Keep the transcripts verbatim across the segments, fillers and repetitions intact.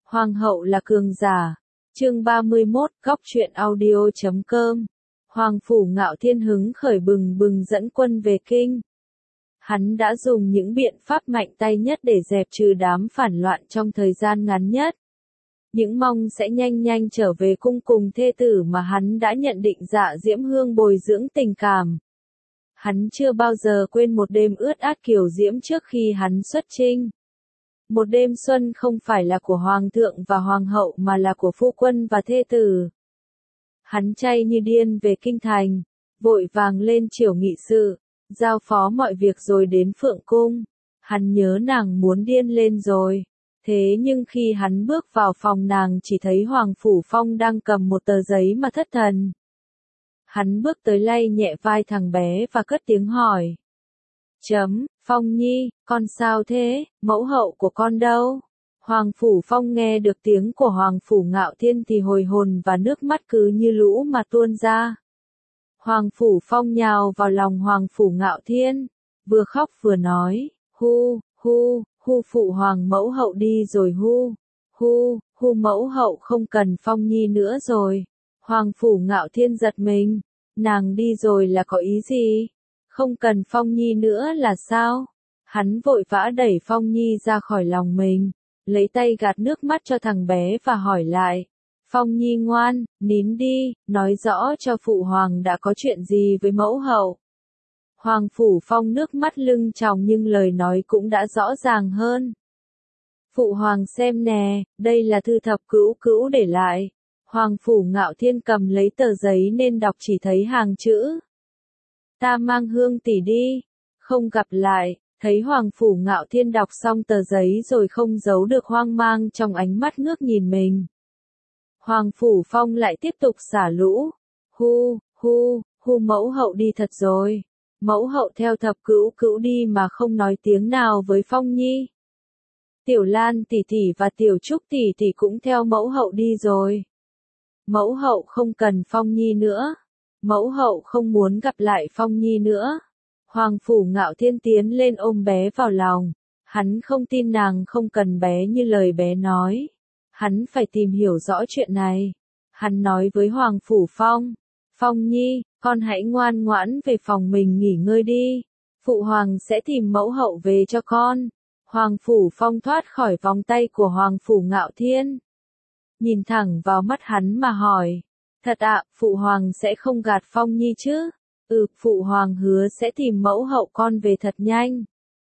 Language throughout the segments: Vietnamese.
Hoàng hậu là cường giả. Chương ba mươi mốt, góc truyện audio chấm com. Hoàng phủ Ngạo Thiên hứng khởi bừng bừng dẫn quân về kinh. Hắn đã dùng những biện pháp mạnh tay nhất để dẹp trừ đám phản loạn trong thời gian ngắn nhất. Những mong sẽ nhanh nhanh trở về cung cùng thê tử mà hắn đã nhận định Dạ Diễm Hương bồi dưỡng tình cảm. Hắn chưa bao giờ quên một đêm ướt át kiều diễm trước khi hắn xuất chinh. Một đêm xuân không phải là của hoàng thượng và hoàng hậu mà là của phu quân và thê tử. Hắn chay như điên về kinh thành, vội vàng lên triều nghị sự, giao phó mọi việc rồi đến Phượng Cung. Hắn nhớ nàng muốn điên lên rồi. Thế nhưng khi hắn bước vào phòng nàng chỉ thấy Hoàng Phủ Phong đang cầm một tờ giấy mà thất thần. Hắn bước tới lay nhẹ vai thằng bé và cất tiếng hỏi. Chấm, Phong Nhi, con sao thế, mẫu hậu của con đâu? Hoàng Phủ Phong nghe được tiếng của Hoàng Phủ Ngạo Thiên thì hồi hồn và nước mắt cứ như lũ mà tuôn ra. Hoàng Phủ Phong nhào vào lòng Hoàng Phủ Ngạo Thiên, vừa khóc vừa nói, hu, hu, hu phụ hoàng mẫu hậu đi rồi hu, hu, hu mẫu hậu không cần Phong Nhi nữa rồi. Hoàng Phủ Ngạo Thiên giật mình, nàng đi rồi là có ý gì? Không cần Phong Nhi nữa là sao? Hắn vội vã đẩy Phong Nhi ra khỏi lòng mình, lấy tay gạt nước mắt cho thằng bé và hỏi lại. Phong Nhi ngoan, nín đi, nói rõ cho phụ hoàng đã có chuyện gì với mẫu hậu. Hoàng Phủ Phong nước mắt lưng tròng nhưng lời nói cũng đã rõ ràng hơn. Phụ hoàng xem nè, đây là thư thập cữu cữu để lại. Hoàng Phủ Ngạo Thiên cầm lấy tờ giấy nên đọc chỉ thấy hàng chữ. Ta mang Hương tỷ đi, không gặp lại. Thấy Hoàng Phủ Ngạo Thiên đọc xong tờ giấy rồi không giấu được hoang mang trong ánh mắt ngước nhìn mình. Hoàng Phủ Phong lại tiếp tục xả lũ. Hu, hu, hu mẫu hậu đi thật rồi. Mẫu hậu theo thập cữu cữu đi mà không nói tiếng nào với Phong Nhi. Tiểu Lan tỷ tỷ và Tiểu Trúc tỷ tỷ cũng theo mẫu hậu đi rồi. Mẫu hậu không cần Phong Nhi nữa. Mẫu hậu không muốn gặp lại Phong Nhi nữa. Hoàng Phủ Ngạo Thiên tiến lên ôm bé vào lòng. Hắn không tin nàng không cần bé như lời bé nói. Hắn phải tìm hiểu rõ chuyện này. Hắn nói với Hoàng Phủ Phong. Phong Nhi, con hãy ngoan ngoãn về phòng mình nghỉ ngơi đi. Phụ hoàng sẽ tìm mẫu hậu về cho con. Hoàng Phủ Phong thoát khỏi vòng tay của Hoàng Phủ Ngạo Thiên. Nhìn thẳng vào mắt hắn mà hỏi. Thật ạ, phụ hoàng sẽ không gạt Phong Nhi chứ? Ừ, phụ hoàng hứa sẽ tìm mẫu hậu con về thật nhanh.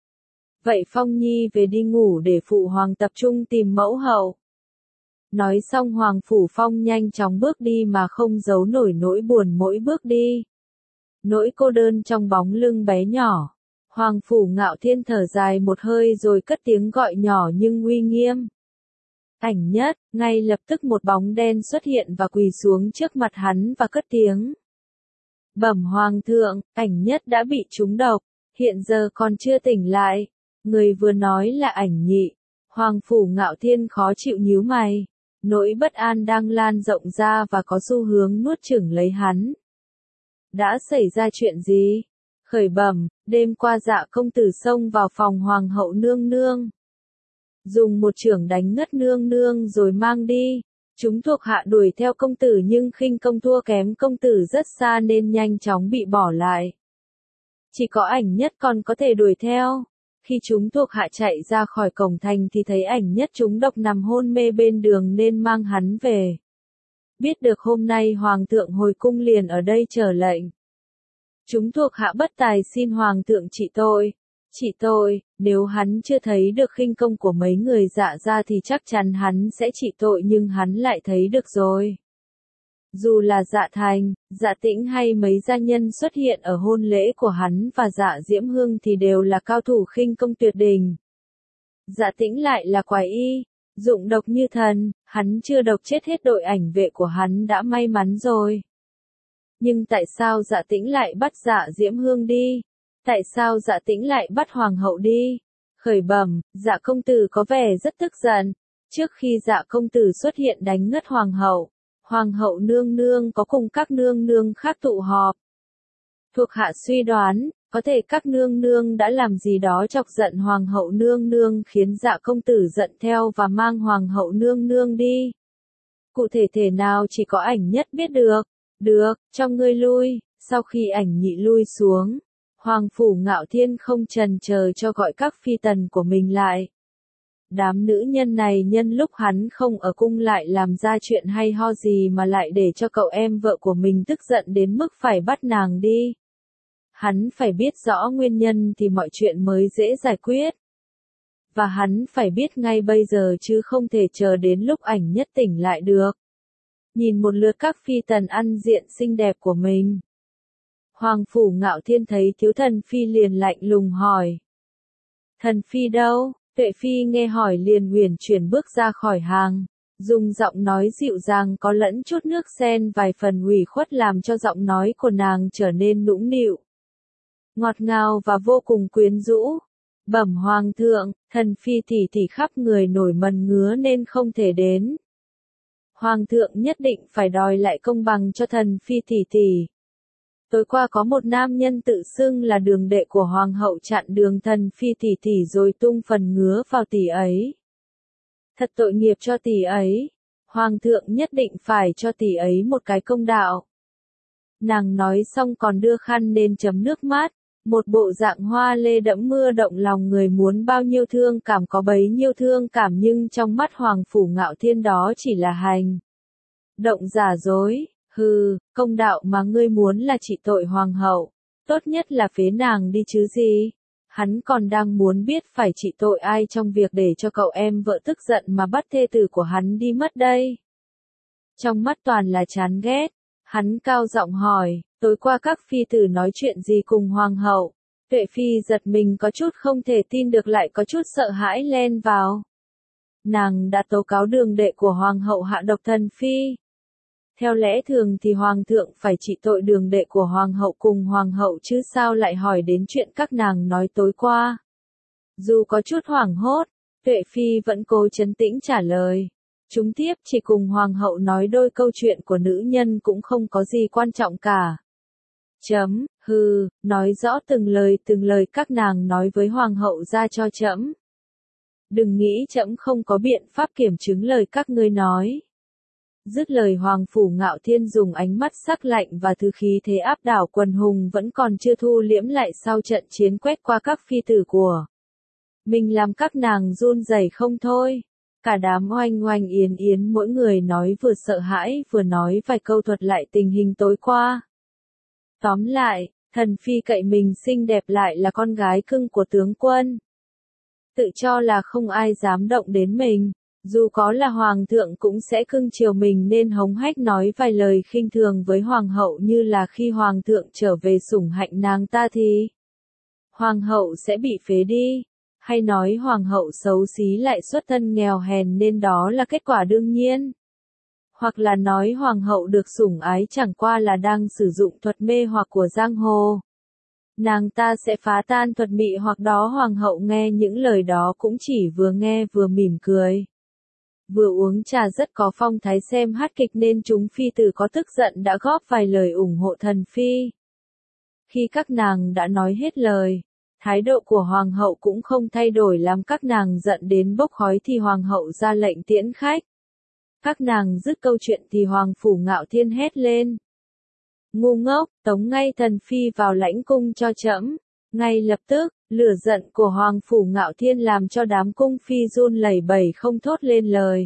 Vậy Phong Nhi về đi ngủ để phụ hoàng tập trung tìm mẫu hậu. Nói xong Hoàng Phủ Phong nhanh chóng bước đi mà không giấu nổi nỗi buồn mỗi bước đi. Nỗi cô đơn trong bóng lưng bé nhỏ. Hoàng Phủ Ngạo Thiên thở dài một hơi rồi cất tiếng gọi nhỏ nhưng uy nghiêm. Ảnh Nhất, ngay lập tức một bóng đen xuất hiện và quỳ xuống trước mặt hắn và cất tiếng. Bẩm Hoàng thượng, Ảnh Nhất đã bị trúng độc, hiện giờ còn chưa tỉnh lại. Người vừa nói là Ảnh Nhị. Hoàng Phủ Ngạo Thiên khó chịu nhíu mày. Nỗi bất an đang lan rộng ra và có xu hướng nuốt chửng lấy hắn. Đã xảy ra chuyện gì? Khởi bẩm, đêm qua Dạ công tử xông vào phòng hoàng hậu nương nương. Dùng một chưởng đánh ngất nương nương rồi mang đi. Chúng thuộc hạ đuổi theo công tử nhưng khinh công thua kém công tử rất xa nên nhanh chóng bị bỏ lại. Chỉ có Ảnh Nhất còn có thể đuổi theo. Khi chúng thuộc hạ chạy ra khỏi cổng thành thì thấy Ảnh Nhất trúng độc nằm hôn mê bên đường nên mang hắn về. Biết được hôm nay Hoàng thượng hồi cung liền ở đây chờ lệnh. Chúng thuộc hạ bất tài xin Hoàng thượng trị tội. Trị tội, nếu hắn chưa thấy được khinh công của mấy người Dạ ra thì chắc chắn hắn sẽ trị tội nhưng hắn lại thấy được rồi. Dù là Dạ Thành, Dạ Tĩnh hay mấy gia nhân xuất hiện ở hôn lễ của hắn và Dạ Diễm Hương thì đều là cao thủ khinh công tuyệt đỉnh. Dạ Tĩnh lại là quái y, dụng độc như thần, hắn chưa độc chết hết đội ảnh vệ của hắn đã may mắn rồi. Nhưng tại sao Dạ Tĩnh lại bắt Dạ Diễm Hương đi? Tại sao Dạ Tĩnh lại bắt Hoàng hậu đi? Khởi bẩm, Dạ công tử có vẻ rất tức giận. Trước khi Dạ công tử xuất hiện đánh ngất Hoàng hậu, Hoàng hậu nương nương có cùng các nương nương khác tụ họp. Thuộc hạ suy đoán, Có thể các nương nương đã làm gì đó chọc giận hoàng hậu nương nương khiến Dạ công tử giận theo và mang hoàng hậu nương nương đi. Cụ thể thể nào chỉ có ảnh nhất biết được. Được, cho ngươi lui. Sau khi ảnh nhị lui xuống, Hoàng phủ Ngạo Thiên không chần chờ cho gọi các phi tần của mình lại. Đám nữ nhân này nhân lúc hắn không ở cung lại làm ra chuyện hay ho gì mà lại để cho cậu em vợ của mình tức giận đến mức phải bắt nàng đi. Hắn phải biết rõ nguyên nhân thì mọi chuyện mới dễ giải quyết. Và hắn phải biết ngay bây giờ chứ không thể chờ đến lúc ảnh nhất tỉnh lại được. Nhìn một lượt các phi tần ăn diện xinh đẹp của mình. Hoàng phủ Ngạo Thiên thấy thiếu thần phi liền lạnh lùng hỏi. Thần phi đâu? Tuệ phi nghe hỏi liền uyển chuyển bước ra khỏi hàng. Dùng giọng nói dịu dàng có lẫn chút nước sen vài phần ủy khuất làm cho giọng nói của nàng trở nên nũng nịu. Ngọt ngào và vô cùng quyến rũ. Bẩm hoàng thượng, thần phi tỷ tỷ khắp người nổi mẩn ngứa nên không thể đến. Hoàng thượng nhất định phải đòi lại công bằng cho thần phi tỷ tỷ. Tối qua có một nam nhân tự xưng là đường đệ của hoàng hậu chặn đường thần phi tỷ tỷ rồi tung phần ngứa vào tỷ ấy. Thật tội nghiệp cho tỷ ấy. Hoàng thượng nhất định phải cho tỷ ấy một cái công đạo. Nàng nói xong còn đưa khăn lên chấm nước mắt. Một bộ dạng hoa lê đẫm mưa động lòng người, muốn bao nhiêu thương cảm có bấy nhiêu thương cảm, nhưng trong mắt Hoàng phủ Ngạo Thiên đó chỉ là hành động giả dối. Hừ, công đạo mà ngươi muốn là trị tội hoàng hậu, tốt nhất là phế nàng đi chứ gì. Hắn còn đang muốn biết phải trị tội ai trong việc để cho cậu em vợ tức giận mà bắt thê tử của hắn đi mất đây. Trong mắt toàn là chán ghét, hắn cao giọng hỏi, tối qua các phi tử nói chuyện gì cùng hoàng hậu? Tuệ phi giật mình có chút không thể tin được lại có chút sợ hãi len vào. Nàng đã tố cáo đường đệ của hoàng hậu hạ độc thần phi. Theo lẽ thường thì hoàng thượng phải trị tội đường đệ của hoàng hậu cùng hoàng hậu chứ sao lại hỏi đến chuyện các nàng nói tối qua. Dù có chút hoảng hốt, Tuệ phi vẫn cố trấn tĩnh trả lời. Chúng tiếp chỉ cùng hoàng hậu nói đôi câu chuyện của nữ nhân cũng không có gì quan trọng cả. Chấm, hừ, nói rõ từng lời từng lời các nàng nói với hoàng hậu ra cho trẫm. Đừng nghĩ trẫm không có biện pháp kiểm chứng lời các ngươi nói. Dứt lời Hoàng phủ Ngạo Thiên dùng ánh mắt sắc lạnh và thứ khí thế áp đảo quần hùng vẫn còn chưa thu liễm lại sau trận chiến quét qua các phi tử của mình làm các nàng run rẩy không thôi. Cả đám oanh oanh yến yến mỗi người nói vừa sợ hãi vừa nói vài câu thuật lại tình hình tối qua. Tóm lại, thần phi cậy mình xinh đẹp lại là con gái cưng của tướng quân. Tự cho là không ai dám động đến mình. Dù có là hoàng thượng cũng sẽ cưng chiều mình nên hống hách nói vài lời khinh thường với hoàng hậu, như là khi hoàng thượng trở về sủng hạnh nàng ta thì hoàng hậu sẽ bị phế đi, hay nói hoàng hậu xấu xí lại xuất thân nghèo hèn nên đó là kết quả đương nhiên. Hoặc là nói hoàng hậu được sủng ái chẳng qua là đang sử dụng thuật mê hoặc của giang hồ. Nàng ta sẽ phá tan thuật mị hoặc đó. Hoàng hậu nghe những lời đó cũng chỉ vừa nghe vừa mỉm cười. Vừa uống trà rất có phong thái xem hát kịch nên chúng phi tử có tức giận đã góp vài lời ủng hộ thần phi. Khi các nàng đã nói hết lời, thái độ của hoàng hậu cũng không thay đổi làm các nàng giận đến bốc khói thì hoàng hậu ra lệnh tiễn khách. Các nàng dứt câu chuyện thì Hoàng phủ Ngạo Thiên hét lên. Ngu ngốc, tống ngay thần phi vào lãnh cung cho trẫm. Ngay lập tức, lửa giận của Hoàng phủ Ngạo Thiên làm cho đám cung phi run lẩy bẩy không thốt lên lời.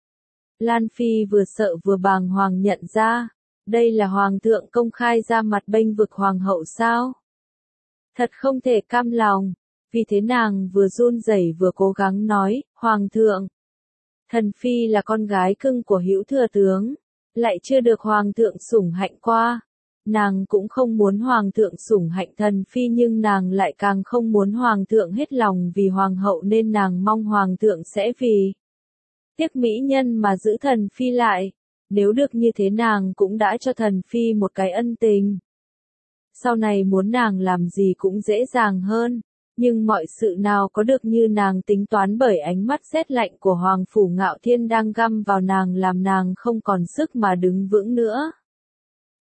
Lan phi vừa sợ vừa bàng hoàng nhận ra, đây là hoàng thượng công khai ra mặt bênh vực hoàng hậu sao? Thật không thể cam lòng, vì thế nàng vừa run rẩy vừa cố gắng nói, hoàng thượng, thần phi là con gái cưng của hữu thừa tướng, lại chưa được hoàng thượng sủng hạnh qua. Nàng cũng không muốn hoàng thượng sủng hạnh thần phi, nhưng nàng lại càng không muốn hoàng thượng hết lòng vì hoàng hậu nên nàng mong hoàng thượng sẽ vì tiếc mỹ nhân mà giữ thần phi lại. Nếu được như thế nàng cũng đã cho thần phi một cái ân tình. Sau này muốn nàng làm gì cũng dễ dàng hơn. Nhưng mọi sự nào có được như nàng tính toán, bởi ánh mắt rét lạnh của Hoàng phủ Ngạo Thiên đang găm vào nàng làm nàng không còn sức mà đứng vững nữa.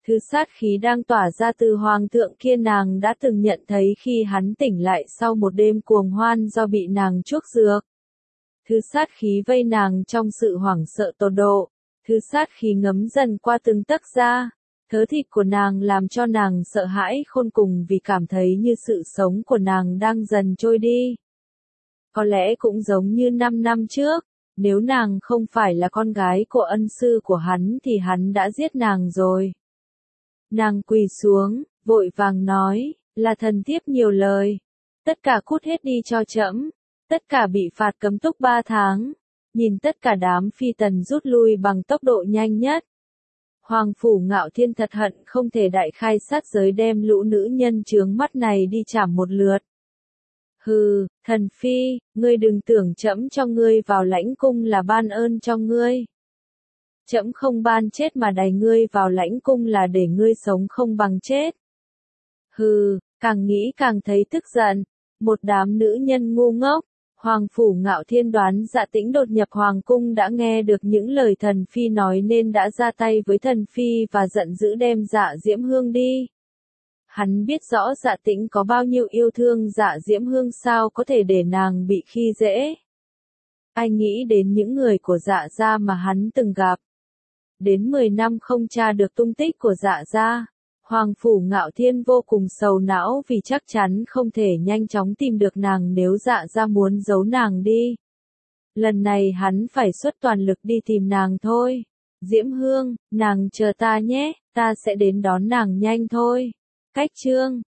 Thứ sát khí đang tỏa ra từ hoàng thượng kia nàng đã từng nhận thấy khi hắn tỉnh lại sau một đêm cuồng hoan do bị nàng chuốc dược. Thứ sát khí vây nàng trong sự hoảng sợ tột độ. Thứ sát khí ngấm dần qua từng tấc da. Thớ thịt của nàng làm cho nàng sợ hãi khôn cùng vì cảm thấy như sự sống của nàng đang dần trôi đi. Có lẽ cũng giống như năm năm trước, nếu nàng không phải là con gái của ân sư của hắn thì hắn đã giết nàng rồi. Nàng quỳ xuống, vội vàng nói, là thần thiếp nhiều lời. Tất cả cút hết đi cho trẫm, tất cả bị phạt cấm túc ba tháng. Nhìn tất cả đám phi tần rút lui bằng tốc độ nhanh nhất. Hoàng phủ Ngạo Thiên thật hận không thể đại khai sát giới đem lũ nữ nhân chướng mắt này đi chảm một lượt. Hừ, thần phi, ngươi đừng tưởng trẫm cho ngươi vào lãnh cung là ban ơn cho ngươi. Trẫm không ban chết mà đày ngươi vào lãnh cung là để ngươi sống không bằng chết. Hừ, càng nghĩ càng thấy tức giận. Một đám nữ nhân ngu ngốc. Hoàng phủ Ngạo Thiên đoán Dạ Tĩnh đột nhập hoàng cung đã nghe được những lời thần phi nói nên đã ra tay với thần phi và giận dữ đem Dạ Diễm Hương đi. Hắn biết rõ Dạ Tĩnh có bao nhiêu yêu thương Dạ Diễm Hương sao có thể để nàng bị khi dễ. Anh nghĩ đến những người của Dạ gia mà hắn từng gặp. Đến mười năm không tra được tung tích của Dạ gia. Hoàng phủ Ngạo Thiên vô cùng sầu não vì chắc chắn không thể nhanh chóng tìm được nàng nếu Dạ gia muốn giấu nàng đi. Lần này hắn phải xuất toàn lực đi tìm nàng thôi. Diễm Hương, nàng chờ ta nhé, ta sẽ đến đón nàng nhanh thôi. Cách chương